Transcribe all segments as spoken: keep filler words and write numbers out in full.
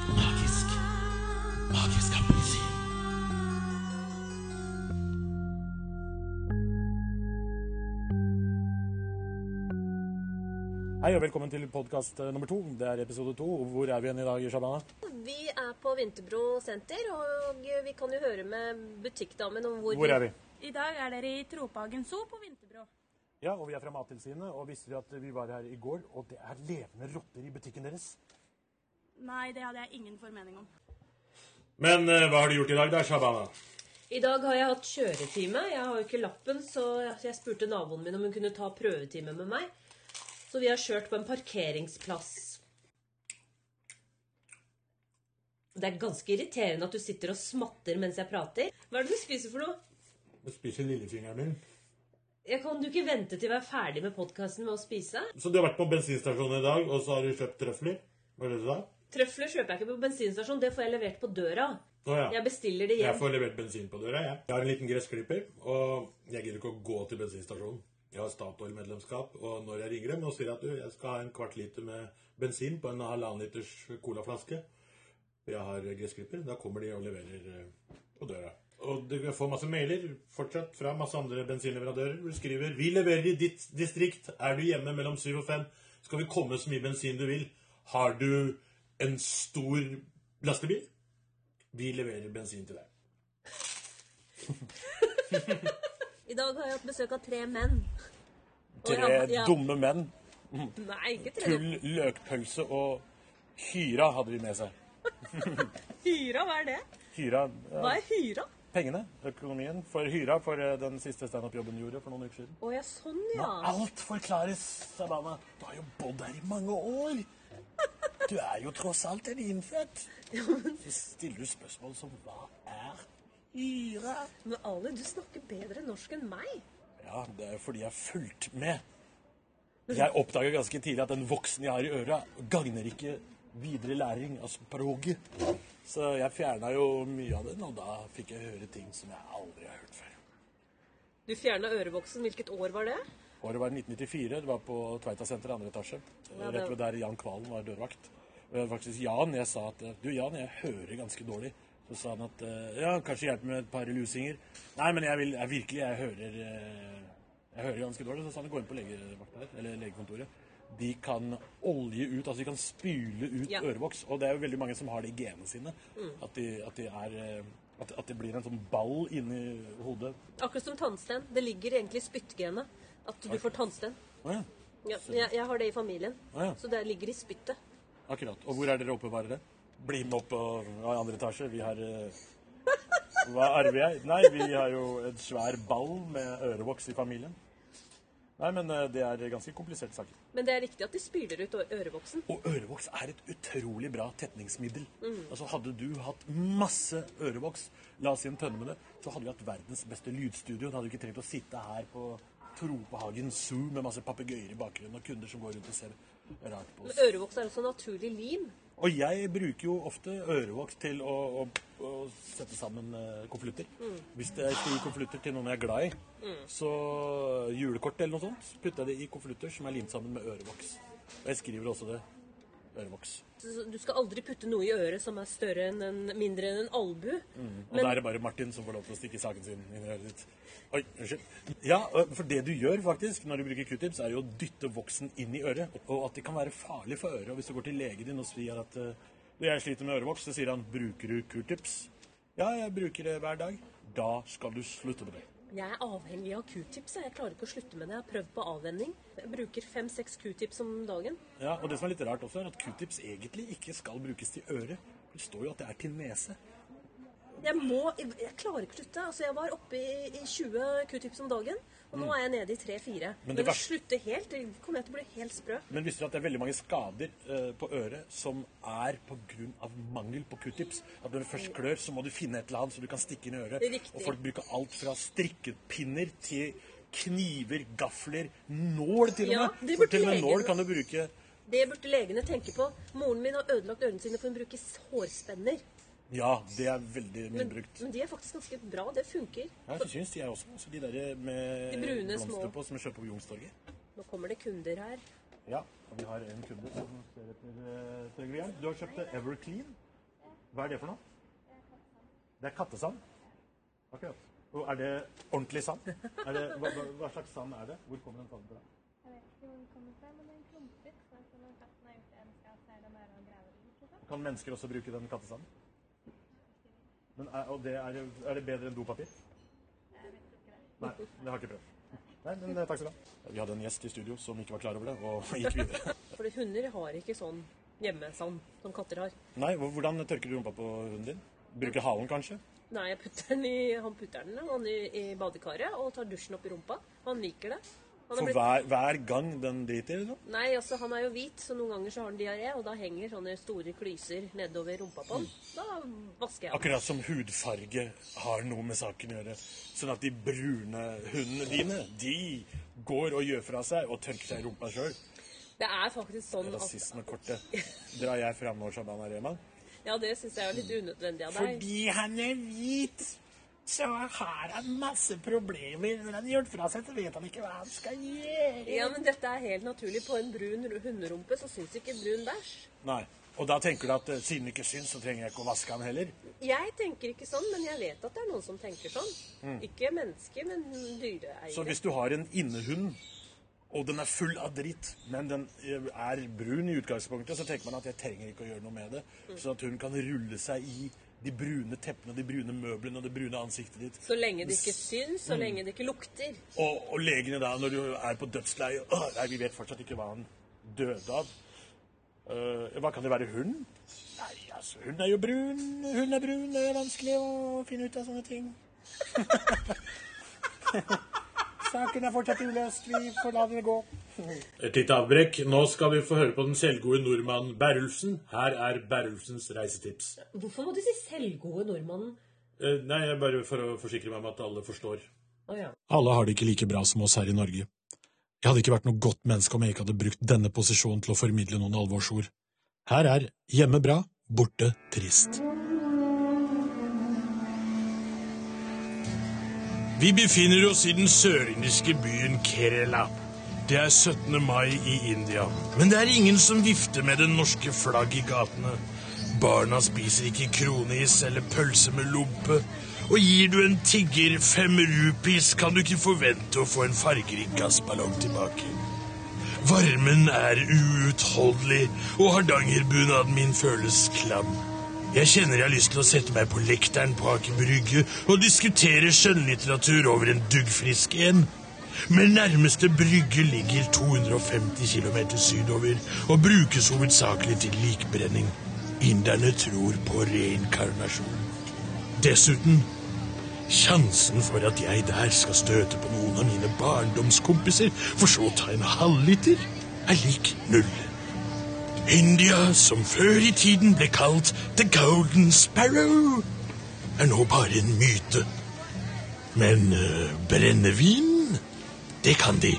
Magisk. Magisk appelsin. Hei og velkommen til podcast nummer to. Det er episode to. Hvor er vi igjen i dag, Shabana? Vi er på Vinterbro senter, og vi kan jo høre med butikkdamen om hvor, Hvor er vi? I dag er dere i Tropehagen Zoo på Vinterbro. Ja, og vi er fra Mattilsynet, og visste du at vi var her i går, og det er levende rotter i butikken deres? Nei, det hadde jeg ingen formening om. Men uh, hva har du gjort i dag da, Shabana? I dag har jeg hatt kjøretime. Jeg har jo ikke lappen, så jeg spurte naboen min om hun kunne ta prøvetime med meg. Så vi har kjørt på en parkeringsplass. Det er ganske irriterende at du sitter og smatter mens jeg prater. Hva er det du spiser for noe? Jeg spiser lillefingeren min. Jeg kan du ikke vente til vi er ferdig med podcasten med å spise? Så du har vært på bensinstasjonen i dag, og så har du kjøpt trøfler? Hva er det du sa? Trøfler kjøper jeg ikke på bensinstasjon, det får jeg levert på døra. Å ja. Jeg bestiller det hjem. Jeg får levert bensin på døra, jeg. Jeg har en liten gressklipper, og jeg gidder ikke å gå til bensinstasjonen. Jeg har Statoil-medlemskap, og når jeg ringer dem og sier at du, jeg skal ha en kvart liter med bensin på en halvannen liters colaflaske, jeg har gressklipper, da kommer de og leverer på døra. Og du får masse mailer fortsatt fra masse andre bensinleverandører. Du skriver, vi leverer i ditt distrikt, er du hjemme mellom syv og fem, skal vi komme så mye bensin du vil. Har du en stor lastebil? Vi leverer bensin til deg. I dag har jeg hatt besøk av tre menn. Tre jeg, ja. dumme menn. Nei, ikke tre. Kull, løkpølse og hyra hadde de med seg. Hyra, hva er det? Hyra, ja, Hva er hyra? pengene, økonomien for hyra for eh, den siste stand-up-jobben du gjorde for noen uker siden. Å ja, sånn Nå, ja. alt forklares, Sabana. Du har jo bodd her i mange år. Du er jo tross alt en innfødt. Så stiller du spørsmål som, hva er hyra? Men Ale, du snakker bedre norsk enn meg. Ja, det er fordi jeg har fulgt med. Jeg oppdaget ganske tidlig at den voksen jeg har i øra gagner ikke videre læring av språket. Så jeg fjernet jo mye av den, og da fikk jeg høre ting som jeg aldri har hørt før. Du fjernet ørevoksen. Hvilket år var det? Året var nitten nittifire, det var på Tveita senter, andre etasje. Ja, det- Rett ved der Jan Kvalen var dørvakt. Og det var faktisk Jan, jeg sa at, du Jan, jeg hører ganske dårlig. Så sa han at, ja, kanskje hjelpe med et par lusinger. Nei, men jeg vil, jeg virkelig, jeg hører, jeg hører ganske dårlig. Så sa han, gå inn på legevakta her, eller legekontoret. De kan olje ut, altså de kan spyle ut Ja. ørevoks. Og det er jo veldig mange som har det i genene sine. Mm. At, de, at, de er, at, at det blir en sånn ball inni hodet. Akkurat som tannsten. Det ligger egentlig i spyttgenet at du får tannsten. Å ja, Ja, jeg, jeg har det i familien. Å ja. Så det ligger i spyttet. akkurat. Og hvor er dere oppbevarer det? Bli med opp på ja, andre etasje. Vi har eh, hva arver jeg? Nei, vi har jo et svær ball med ørevoks i familien. Nei, men eh, det er ganske komplisert saker. Men det er riktig at de spyler ut ørevoksen. Og ørevoks er et utrolig bra tetningsmiddel. Altså, hadde du hatt masse ørevoks, la oss si en tønne med det, så hadde vi hatt verdens beste lydstudio. Da hadde vi ikke trengt å sitte her på Tropehagen Zoo med masse papegøyer i bakgrunnen og kunder som går rundt og ser rart på oss. Men ørevoks er også naturlig lim. Og jeg bruker jo ofte ørevoks til å, å, å sette sammen uh, konvolutter. Hvis jeg skal gi konvolutter til noen jeg er glad i, så julekort eller noe sånt, putter jeg det i konvolutter som er limt sammen med ørevoks. Og jeg skriver også det. Ørevoks. Så du skal aldri putte noe i øret som er større enn en, mindre enn en albu. Mm. Og da er det bare Martin som får lov til å stikke saken sin inn i øret ditt. Oi, unnskyld. Ja, for det du gjør faktisk når du bruker Q-tips er jo å dytte voksen inn i øret. Og at det kan være farlig for øret. Og hvis du går til legen din og sier at uh, jeg sliter med ørevoks, så sier han, bruker du Q-tips? Ja, jeg bruker det hver dag. Da skal du slutte med det. Jeg er avhengig av Q-tips. Jeg klarer ikke å slutte med det. Jeg har prøvd på avvenning. Jeg bruker fem-seks Q-tips om dagen. Ja, og det som er litt rart også er at Q-tips egentlig ikke skal brukes til øret. Det står jo at det er til nese. Jeg må, jeg klarer ikke å slutte. Altså, jeg var oppe i, i tjue Q-tips om dagen, og nå er jeg nede i tre-fire. Men Men det å var- slutte helt, det kommer jeg til å bli helt sprø. Men visste du at det er veldig mange skader eh, på øret som er på grunn av mangel på Q-tips? At når du først klør, så må du finne et eller annet så du kan stikke inn i øret. Riktig. Og folk bruker alt fra strikkepinner til kniver, gafler, nål til og Ja, med. det For burde til og med legen- nål kan du bruke. Det burde legene tenke på. Moren min har ødelagt ørene sine for hun bruker hårspenner. Ja, det er veldig mye Men, brukt. men de er faktisk ganske bra. Det funker. Ja, det syns de er også. Så de der med De brune blomster små. på som vi kjøper på Youngstorget. Nå kommer det kunder her. Ja, og vi har en kunde som ser etter uh, Trygve Jern. Du har kjøpt Everclean. Hva er det for noe? Det er kattesand. Akkurat. Og er det ordentlig sand? Er det, hva, hva, hva slags sand er det? Hvor kommer den sanden fra? Jeg vet ikke hvor den kommer fra, men den klumper. Så når katten har gjort det den skal, så er det bare å grave den ut. Liksom. Kan mennesker også bruke den kattesanden? Men er, og det er, er det bedre enn dopapir? Jeg vet ikke det. Nei, det har jeg ikke prøvd. Nei, men takk skal du ha. Vi hadde en gjest i studio som ikke var klar over det, og gikk videre. Fordi hunder har ikke sånn hjemmesand som katter har. Nei, hvordan tørker du rumpa på hunden din? Bruker halen kanskje? Nei, jeg putter den i, han putter den han i, i badekaret og tar dusjen opp i rumpa. Han liker det. Han For har blitt... hver, hver gang den driter, liksom? Nei, altså han er jo hvit, så noen ganger så har han diaré, og da henger sånne store klyser nedover rumpa på han. Da vasker jeg han. Akkurat som hudfarge har noe med saken å gjøre. Sånn at de brune hundene dine, de går og gjør fra seg og tørker seg i rumpa selv. Det er faktisk sånn at... Rasismekortet drar jeg frem når Shaban er hjemme. Ja, det synes jeg er litt unødvendig av deg. Fordi han er hvit, så har han masse problemer. Når han gjør fra seg, så vet han ikke hva han skal gjøre. Ja, men dette er helt naturlig. På en brun hunderumpe så synes ikke brun bæsj. Nei, og da tenker du at uh, siden det ikke syns, så trenger jeg ikke å vaske han heller. Jeg tenker ikke sånn, men jeg vet at det er noen som tenker sånn. Mm. Ikke mennesker, men dyreeiere. Så hvis du har en innehund, og den er full av dritt, men den er brun i utgangspunktet, så tenker man at jeg trenger ikke å gjøre noe med det. Mm. Så at hun kan rulle seg i de brune teppene, de brune møblene og det brune ansiktet ditt. Så lenge det ikke syns, så Mm. lenge det ikke lukter. Og, og legene da, når du er på dødsleie, øh, nei, vi vet fortsatt ikke hva han døde av. Uh, hva kan det være? Hund? Nei, altså, hun er jo brun. Hun er brun, det er vanskelig å finne ut av sånne ting. Saken er fortsatt uløst, vi får la det gå. Et lite avbrekk. Nå skal vi få høre på den selvgode nordmannen Berrulfsen. Her er Berrulfsens reisetips. Hvorfor må du si selvgode nordmannen? Eh, nei, bare for å forsikre meg om at alle forstår. Å ja. Alle har det ikke like bra som oss her i Norge. Jeg hadde ikke vært noe godt menneske om jeg ikke hadde brukt denne posisjonen til å formidle noen alvorsord. Her er hjemme bra, borte trist. Vi befinner oss i den sørindiske byen Kerala. Det er syttende mai i India, men det er ingen som vifter med det norske flagg i gatene. Barna spiser ikke kronis eller pølse med lompe, og gir du en tigger fem rupees, kan du ikke forvente å få en fargerik gassballong tilbake. Varmen er uutholdelig, og hardangerbunaden min føles klam. Jeg kjenner jeg har lyst til å sette meg på lekteren på Aker Brygge og diskutere skjønnlitteratur over en duggfrisk en. Men nærmeste brygge ligger to hundre og femti kilometer sydover og brukes hovedsakelig til likbrenning. Inderne tror på reinkarnasjon. Dessuten, sjansen for at jeg der skal støte på noen av mine barndomskompiser for så å ta en halvliter, er lik null. India, som før i tiden ble kalt The Golden Sparrow, er nå bare en myte. Men uh, brennevin, det kan de.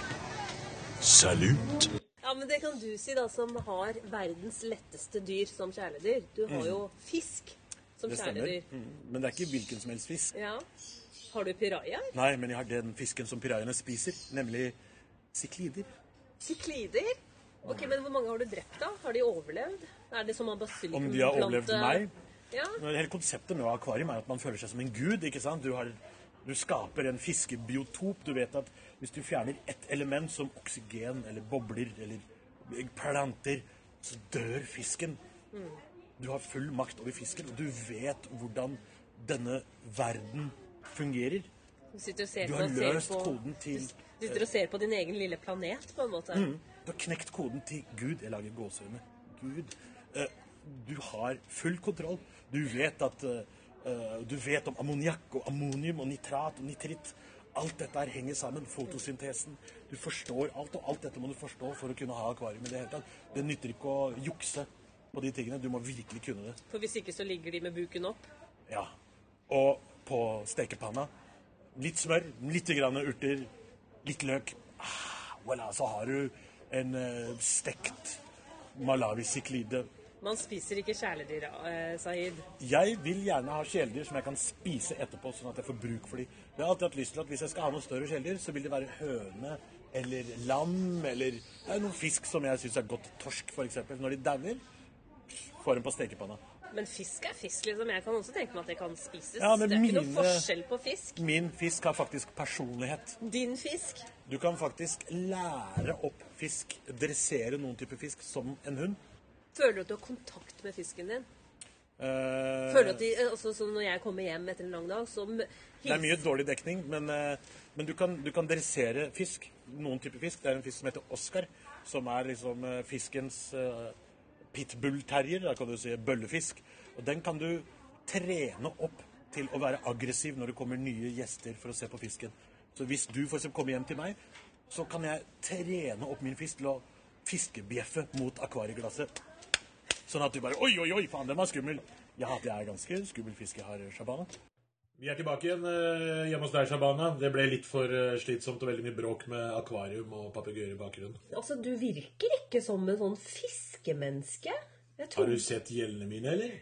Salut. Ja, men det kan du si da, som har verdens letteste dyr som kjæledyr. Du har jo fisk som Det stemmer, kjæledyr. mm. men det er ikke hvilken som helst fisk. Ja. Har du piraja? Nei, men jeg har den fisken som pirajaene spiser, nemlig siklider. Siklider? Ok, men hvor mange har du drept da? Har de overlevd? Er det som en basilikumplante? Om de har overlevd meg? Ja. Hele konseptet med akvarium er at man føler seg som en gud, ikke sant? Du, har, du skaper en fiskebiotop. Du vet at hvis du fjerner ett element som oksygen eller bobler eller planter, så dør fisken. Mm. Du har full makt over fisken, og du vet hvordan denne verden fungerer. Du sitter og ser Du på, har og ser løst på, koden til Du sitter og ser på din egen lille planet, på en måte. Mm. Du har knekt koden til Gud. Jeg lager gåsehøyne. Gud. Eh, du har full kontroll. Du vet at eh, du vet om ammoniakk og ammonium og nitrat og nitritt. Alt dette her henger sammen. Fotosyntesen. Du forstår alt, og alt dette må du forstå for å kunne ha akvarium i det hele tatt. Det nytter ikke å jukse på de tingene. Du må virkelig kunne det. For hvis ikke så ligger de med buken opp. Ja. Og på stekepanna litt smør, litt grann urter, litt løk. Ah, voilà, så har du en uh, stekt malawi-siklide. Man spiser ikke kjæledyr, eh, Sahid. Jeg vil gjerne ha kjæledyr som jeg kan spise etterpå, sånn at jeg får bruk for dem. Jeg har alltid hatt lyst til at hvis jeg skal ha noen større kjæledyr, så vil det være høne eller lam eller ja, noen fisk som jeg synes er godt. Torsk, for eksempel. Når de dauer, får dem på stekepanna. Men fisk er fisk, liksom. Jeg kan også tenke meg at det kan spises. Ja, men det er ikke mine- noe forskjell på fisk. Min fisk har faktisk personlighet. Din fisk. Du kan faktisk lære opp fisk, dressere noen type fisk som en hund. Føler du at du har kontakt med fisken din? Eh, Føler du at de, altså, så når jeg kommer hjem etter en lang dag, så m- Det er mye dårlig dekning, men, eh, men du, kan, du kan dressere fisk. Noen type fisk. Det er en fisk som heter Oscar, som er liksom eh, fiskens eh, pitbull-terrier, da kan du si bøllefisk. Og den kan du trene opp til å være aggressiv når det kommer nye gjester for å se på fisken. Så hvis du for eksempel kommer hjem til meg, så kan jeg trene opp min fisk til å fiskebjeffe mot akvarieglasset. Sånn at du bare, oi, oi, oi, faen, den var skummel. Ja, det er ganske skummel fisk jeg har, Shabana. Vi er tilbake igjen eh, hjemme hos deg, Shabana. Det ble litt for eh, slitsomt og veldig mye bråk med akvarium og papegøyer i bakgrunnen. Altså, du virker ikke som en sånn fiskemenneske. Jeg tror... Har du sett gjellene mine, eller?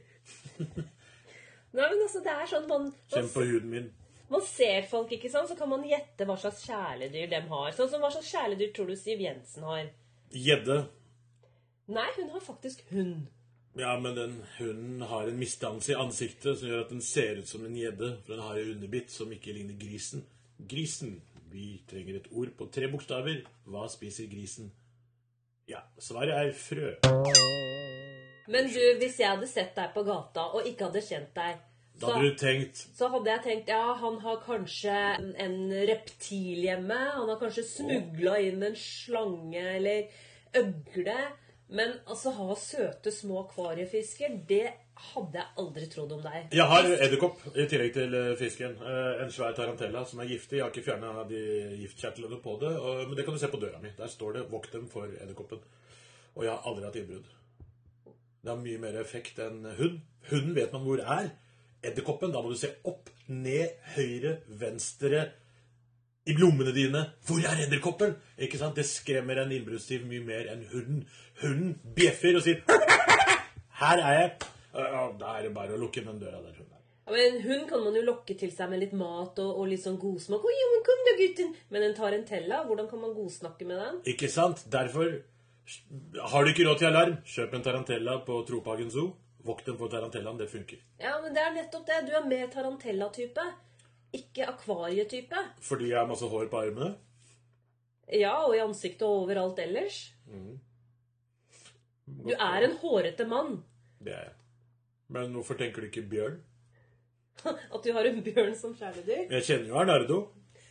Nei, men altså, det er sånn man... Kjenn på huden min. Man ser folk, ikke sant? Så kan man gjette hva slags kjæledyr de har. Sånn som hva slags kjæledyr tror du Siv Jensen har? Gjedde. Nei, hun har faktisk hund. Ja, men den hunden har en misdannelse i ansiktet som gjør at den ser ut som en gjedde, for den har en underbitt som ikke ligner grisen. Grisen. Vi trenger et ord på tre bokstaver. Hva spiser grisen? Ja, svaret er frø. Men du, hvis jeg hadde sett deg på gata og ikke hadde kjent deg, Da så, hadde du tenkt, så hadde jeg tenkt, ja, han har kanskje en, en reptil hjemme, han har kanskje smuglet inn en slange eller øgle, men altså ha søte små akvariefisker, det hadde jeg aldri trodd om deg. jeg har edderkopp i tillegg til eh, fisken. Eh, En svær tarantella som er giftig. Jeg har ikke fjernet de giftkjertlene på det, og, men det kan du se på døra mi. Der står det, vokt dem for edderkoppen. Og jeg har aldri hatt innbrudd. Det har mye mer effekt enn hund. Hunden vet man hvor er. Edderkoppen, da må du se opp, ned, høyre, venstre, i lommene dine. Hvor er edderkoppen? Ikke sant? Det skremmer en innbruddstyv mye mer enn hunden. Hunden bjeffer og sier, her er jeg. Ja, da er det bare å lukke den døra der. Hunden. Ja, men hund kan man jo lokke til seg med litt mat og, og litt sånn godsmak. Å, ja, men kom da, gutten. Men en tarantella, hvordan kan man godsnakke med den? Ikke sant? Derfor har du ikke råd til alarm. Kjøp en tarantella på Tropagen Zoo. Vokt den for tarantellaen, det funker. Ja, men det er nettopp det. Du er mer tarantella-type, ikke akvarietype. Fordi jeg har masse hår på armene. Ja, og i ansiktet og overalt ellers. Du er en hårete mann. Det er jeg. Men hvorfor tenker du ikke bjørn? At du har en bjørn som kjæledyr. Jeg kjenner jo Arnardo.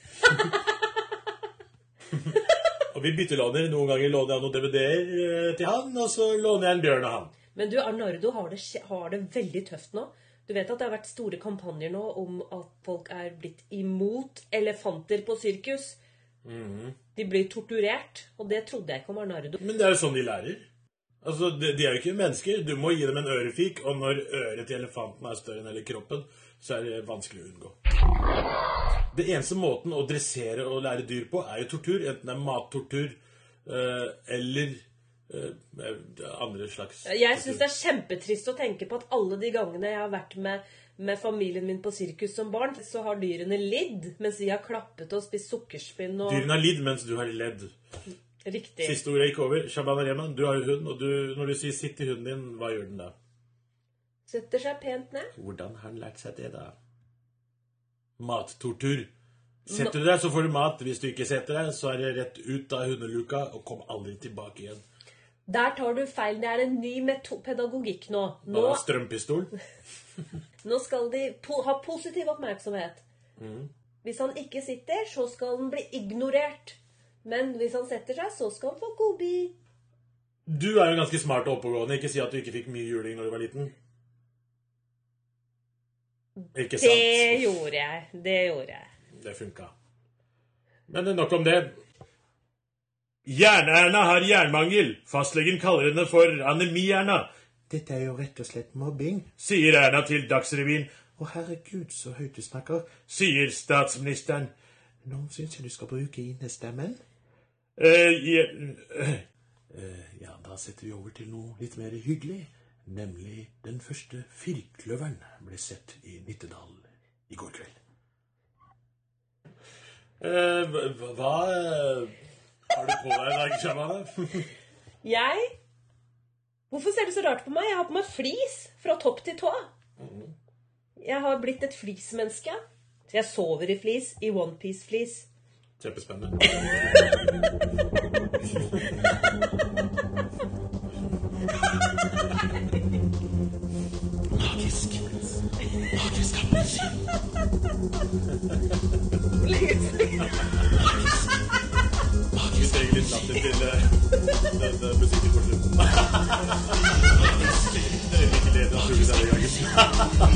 Og vi byttelåner. Noen ganger låner jeg noen D V D-er til han, og så låner jeg en bjørn av han. Men du, Arnardo har det, har det veldig tøft nå. Du vet at det har vært store kampanjer nå om at folk er blitt imot elefanter på sirkus. De blir torturert, og det trodde jeg ikke om Arnardo. Men det er jo sånn de lærer. Altså, de, de er jo ikke mennesker. Du må gi dem en ørefik, og når øret til elefanten er større enn hele kroppen, så er det vanskelig å unngå. Det eneste måten å dressere og lære dyr på er jo tortur, enten det er mattortur eh, eller eh, andre slags Jeg synes det er kjempetrist å tenke på at alle de gangene jeg har vært med, med familien min på sirkus som barn, så har dyrene lidd, mens vi har klappet og spist sukkerspinn og... Dyrene har lidd mens du har ledd. Riktig. Siste ordet gikk over. Shabana Rehman, du har jo hund, og du, når du sier sitt i hunden din, hva gjør den da? Setter seg pent ned. Hvordan har den lært seg det da? Mattortur. Setter du deg, så får du mat. Hvis du ikke setter deg, så er det rett ut av hundeluka, og kom aldri tilbake igjen. Der tar du feil. Det er en ny meto- pedagogikk nå. Nå, Hva er strømpistol? nå skal de po ha positiv oppmerksomhet. Hvis han ikke sitter, så skal han bli ignorert. Men hvis han setter seg, så skal han få godbit. Du er jo ganske smart og oppegående. Ikke si at du ikke fikk mye juling når du var liten. Ikke sant? Det gjorde jeg. Det gjorde jeg. Det funka. Men nok om det. Jern-Erna har jernmangel. Fastlegen kaller henne for Anemi-Erna. Dette er jo rett og slett mobbing, sier Erna til Dagsrevyen. Å herregud, så høyt du snakker, sier statsministeren. Nå synes jeg du skal bruke innestemmen. Uh, ja, uh, uh, ja, da setter vi over til noe litt mer hyggelig. Nemlig den første firkløveren ble sett i Nittedal i går kveld. Uh, hva uh, har du på deg i dag, Shabana? Jeg, Hvorfor ser du så rart på meg? Jeg har på meg flis fra topp til tå. Jeg har blitt et flismenneske. Så jeg sover i flis, i one-piece-flis. Kjempespennende. Magisk. Magisk appelsin. Vi trenger litt latter til denne musikken på slutten. Det er ikke det naturlig denne gangen.